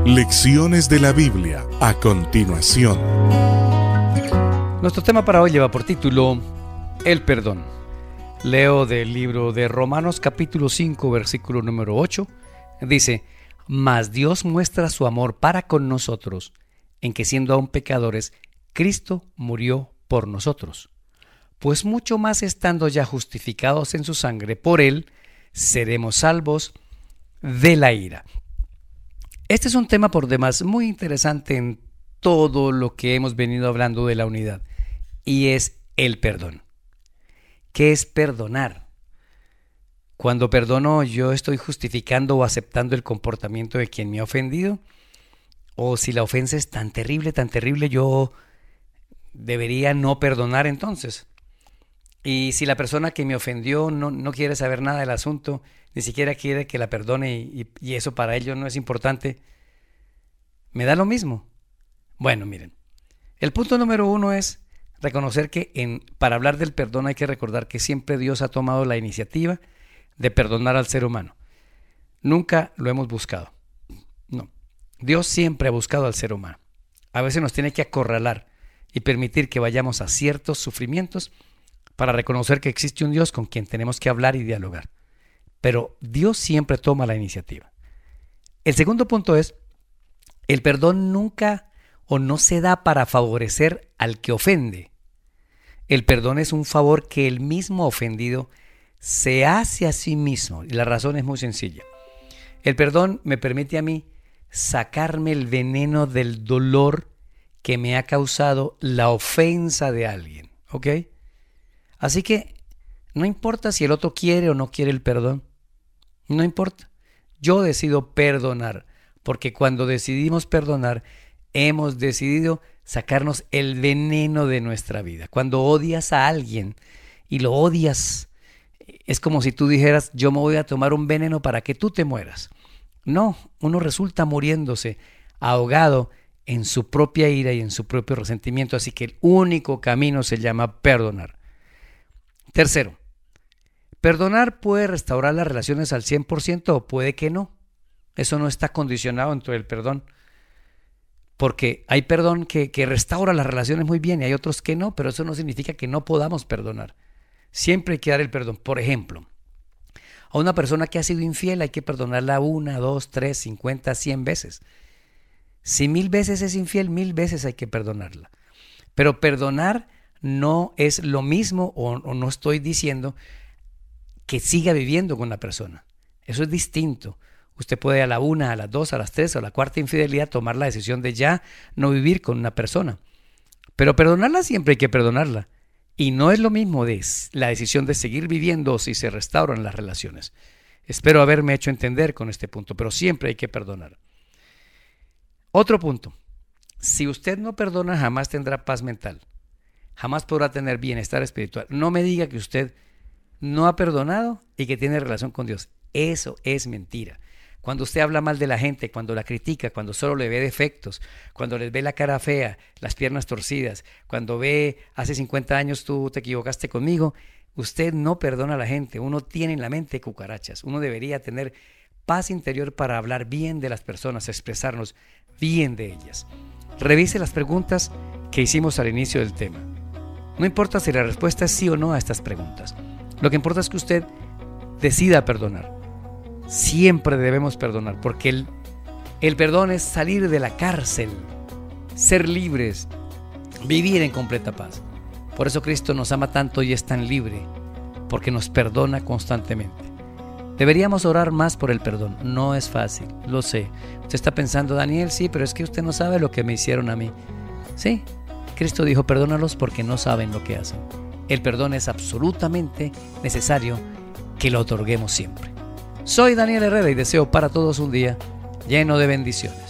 Lecciones de la Biblia a continuación. Nuestro tema para hoy lleva por título El perdón. Leo del libro de Romanos capítulo 5 versículo número 8. Dice: Mas Dios muestra su amor para con nosotros, en que siendo aún pecadores, Cristo murió por nosotros. Pues mucho más estando ya justificados en su sangre, por él seremos salvos de la ira. Este es un tema por demás muy interesante en todo lo que hemos venido hablando de la unidad, y es el perdón. ¿Qué es perdonar? Cuando perdono, ¿yo estoy justificando o aceptando el comportamiento de quien me ha ofendido? ¿O si la ofensa es tan terrible, yo debería no perdonar entonces? Y si la persona que me ofendió no quiere saber nada del asunto, ni siquiera quiere que la perdone y eso para ellos no es importante, ¿me da lo mismo? Bueno, miren, el punto número 1 es reconocer que para hablar del perdón hay que recordar que siempre Dios ha tomado la iniciativa de perdonar al ser humano. Nunca lo hemos buscado. No, Dios siempre ha buscado al ser humano. A veces nos tiene que acorralar y permitir que vayamos a ciertos sufrimientos para reconocer que existe un Dios con quien tenemos que hablar y dialogar. Pero Dios siempre toma la iniciativa. El segundo punto es: el perdón nunca o no se da para favorecer al que ofende. El perdón es un favor que el mismo ofendido se hace a sí mismo. Y la razón es muy sencilla. El perdón me permite a mí sacarme el veneno del dolor que me ha causado la ofensa de alguien. ¿Ok? Así que no importa si el otro quiere o no quiere el perdón. No importa. Yo decido perdonar, porque cuando decidimos perdonar, hemos decidido sacarnos el veneno de nuestra vida. Cuando odias a alguien y lo odias, es como si tú dijeras: yo me voy a tomar un veneno para que tú te mueras. No, uno resulta muriéndose, ahogado en su propia ira y en su propio resentimiento. Así que el único camino se llama perdonar. Tercero, perdonar puede restaurar las relaciones al 100% o puede que no. Eso no está condicionado dentro del perdón. Porque hay perdón que restaura las relaciones muy bien y hay otros que no, pero eso no significa que no podamos perdonar. Siempre hay que dar el perdón. Por ejemplo, a una persona que ha sido infiel hay que perdonarla 1, 2, 3, 50, 100 veces. Si 1000 veces es infiel, 1000 veces hay que perdonarla. Pero perdonar no es lo mismo, o no estoy diciendo que siga viviendo con la persona. Eso es distinto. Usted puede a la 1, a las 2, a las 3 o a la cuarta infidelidad tomar la decisión de ya no vivir con una persona. Pero perdonarla siempre hay que perdonarla. Y no es lo mismo de la decisión de seguir viviendo si se restauran las relaciones. Espero haberme hecho entender con este punto, pero siempre hay que perdonar. Otro punto. Si usted no perdona, jamás tendrá paz mental. Jamás podrá tener bienestar espiritual. No me diga que usted no ha perdonado y que tiene relación con Dios. Eso es mentira. Cuando usted habla mal de la gente, cuando la critica, cuando solo le ve defectos, cuando les ve la cara fea, las piernas torcidas, cuando ve hace 50 años tú te equivocaste conmigo, usted no perdona a la gente. Uno tiene en la mente cucarachas. Uno debería tener paz interior para hablar bien de las personas, expresarnos bien de ellas. Revise las preguntas que hicimos al inicio del tema. No importa si la respuesta es sí o no a estas preguntas. Lo que importa es que usted decida perdonar. Siempre debemos perdonar, porque el perdón es salir de la cárcel, ser libres, vivir en completa paz. Por eso Cristo nos ama tanto y es tan libre, porque nos perdona constantemente. Deberíamos orar más por el perdón. No es fácil, lo sé. Usted está pensando: Daniel, sí, pero es que usted no sabe lo que me hicieron a mí. Sí, Cristo dijo: perdónalos porque no saben lo que hacen. El perdón es absolutamente necesario que lo otorguemos siempre. Soy Daniel Herrera y deseo para todos un día lleno de bendiciones.